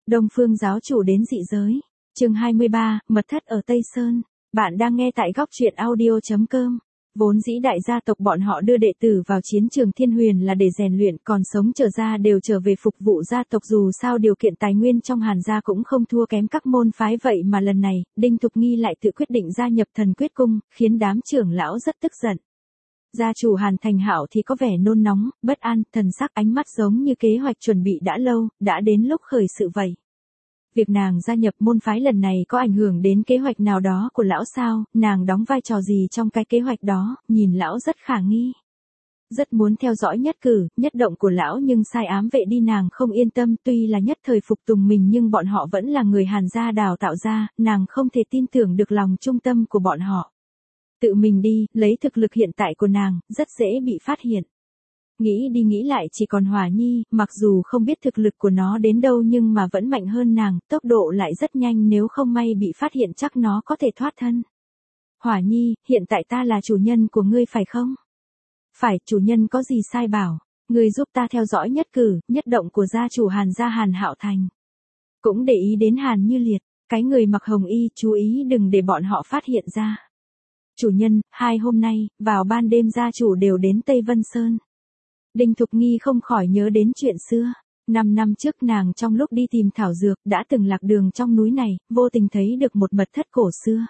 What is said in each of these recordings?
Đông Phương giáo chủ đến dị giới. Chương 23, mật thất ở Tây Sơn. Bạn đang nghe tại góc truyện audio.com. Vốn dĩ đại gia tộc bọn họ đưa đệ tử vào chiến trường Thiên Huyền là để rèn luyện, còn sống trở ra đều trở về phục vụ gia tộc, dù sao điều kiện tài nguyên trong Hàn gia cũng không thua kém các môn phái, vậy mà lần này, Đinh Thục Nghi lại tự quyết định gia nhập Thần Quyết Cung, khiến đám trưởng lão rất tức giận. Gia chủ Hàn Thành Hạo thì có vẻ nôn nóng, bất an, thần sắc ánh mắt giống như kế hoạch chuẩn bị đã lâu, đã đến lúc khởi sự vậy. Việc nàng gia nhập môn phái lần này có ảnh hưởng đến kế hoạch nào đó của lão sao, nàng đóng vai trò gì trong cái kế hoạch đó, nhìn lão rất khả nghi. Rất muốn theo dõi nhất cử, nhất động của lão, nhưng sai ám vệ đi nàng không yên tâm, tuy là nhất thời phục tùng mình nhưng bọn họ vẫn là người Hàn gia đào tạo ra, nàng không thể tin tưởng được lòng trung tâm của bọn họ. Tự mình đi, lấy thực lực hiện tại của nàng, rất dễ bị phát hiện. Nghĩ đi nghĩ lại chỉ còn Hỏa Nhi, mặc dù không biết thực lực của nó đến đâu nhưng mà vẫn mạnh hơn nàng, tốc độ lại rất nhanh, nếu không may bị phát hiện chắc nó có thể thoát thân. Hỏa Nhi, hiện tại ta là chủ nhân của ngươi phải không? Phải, chủ nhân có gì sai bảo, ngươi giúp ta theo dõi nhất cử, nhất động của gia chủ Hàn gia Hàn Hạo Thành. Cũng để ý đến Hàn Như Liệt, cái người mặc hồng y, chú ý đừng để bọn họ phát hiện ra. Chủ nhân, 2 hôm nay, vào ban đêm gia chủ đều đến Tây Vân Sơn. Đinh Thục Nghi không khỏi nhớ đến chuyện xưa. 5 năm trước nàng trong lúc đi tìm thảo dược đã từng lạc đường trong núi này, vô tình thấy được một mật thất cổ xưa.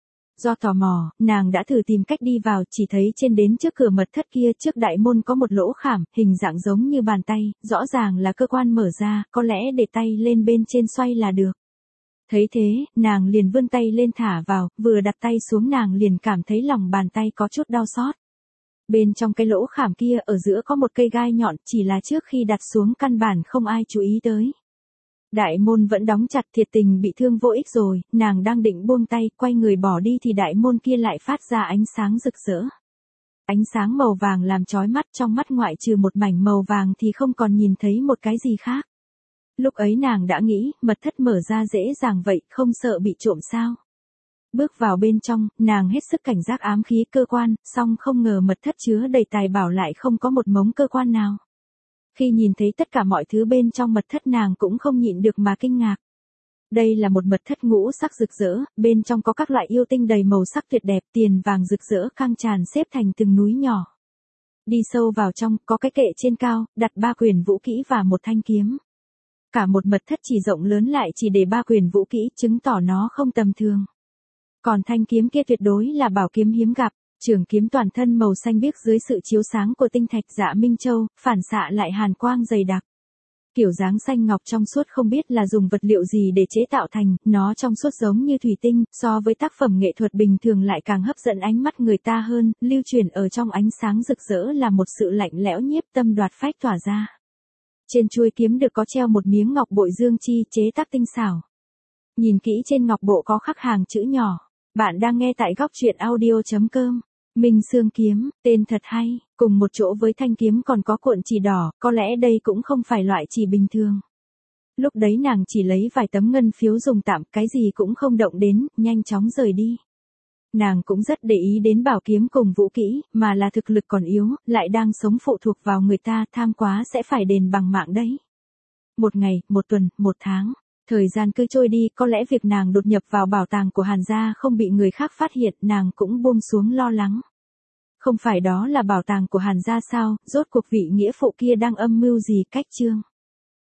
Do tò mò, nàng đã thử tìm cách đi vào, chỉ thấy trên đến trước cửa mật thất kia trước đại môn có một lỗ khảm, hình dạng giống như bàn tay, rõ ràng là cơ quan mở ra, có lẽ để tay lên bên trên xoay là được. Thấy thế, nàng liền vươn tay lên thả vào, vừa đặt tay xuống nàng liền cảm thấy lòng bàn tay có chút đau xót. Bên trong cái lỗ khảm kia ở giữa có một cây gai nhọn, chỉ là trước khi đặt xuống căn bản không ai chú ý tới. Đại môn vẫn đóng chặt, thiệt tình bị thương vô ích rồi, nàng đang định buông tay, quay người bỏ đi thì đại môn kia lại phát ra ánh sáng rực rỡ. Ánh sáng màu vàng làm chói mắt, trong mắt ngoại trừ một mảnh màu vàng thì không còn nhìn thấy một cái gì khác. Lúc ấy nàng đã nghĩ, mật thất mở ra dễ dàng vậy, không sợ bị trộm sao? Bước vào bên trong, nàng hết sức cảnh giác ám khí cơ quan, song không ngờ mật thất chứa đầy tài bảo lại không có một mống cơ quan nào. Khi nhìn thấy tất cả mọi thứ bên trong mật thất nàng cũng không nhịn được mà kinh ngạc. Đây là một mật thất ngũ sắc rực rỡ, bên trong có các loại yêu tinh đầy màu sắc tuyệt đẹp, tiền vàng rực rỡ căng tràn xếp thành từng núi nhỏ. Đi sâu vào trong, có cái kệ trên cao, đặt 3 quyển vũ kỹ và một thanh kiếm. Cả một mật thất chỉ rộng lớn lại chỉ để 3 quyển vũ kỹ, chứng tỏ nó không tầm thường. Còn thanh kiếm kia tuyệt đối là bảo kiếm hiếm gặp, trường kiếm toàn thân màu xanh biếc dưới sự chiếu sáng của tinh thạch Dạ Minh Châu, phản xạ lại hàn quang dày đặc. Kiểu dáng xanh ngọc trong suốt, không biết là dùng vật liệu gì để chế tạo thành, nó trong suốt giống như thủy tinh, so với tác phẩm nghệ thuật bình thường lại càng hấp dẫn ánh mắt người ta hơn, lưu truyền ở trong ánh sáng rực rỡ là một sự lạnh lẽo nhiếp tâm đoạt phách tỏa ra. Trên chuôi kiếm được có treo một miếng ngọc bội dương chi chế tác tinh xảo. Nhìn kỹ trên ngọc bộ có khắc hàng chữ nhỏ. Bạn đang nghe tại góc truyện audio.com. Minh Xương kiếm, tên thật hay, cùng một chỗ với thanh kiếm còn có cuộn chỉ đỏ, có lẽ đây cũng không phải loại chỉ bình thường. Lúc đấy nàng chỉ lấy vài tấm ngân phiếu dùng tạm, cái gì cũng không động đến, nhanh chóng rời đi. Nàng cũng rất để ý đến bảo kiếm cùng vũ kỹ, mà là thực lực còn yếu, lại đang sống phụ thuộc vào người ta, tham quá sẽ phải đền bằng mạng đấy. 1 ngày, 1 tuần, 1 tháng. Thời gian cứ trôi đi, có lẽ việc nàng đột nhập vào bảo tàng của Hàn gia không bị người khác phát hiện, nàng cũng buông xuống lo lắng. Không phải đó là bảo tàng của Hàn gia sao, rốt cuộc vị nghĩa phụ kia đang âm mưu gì cách chương.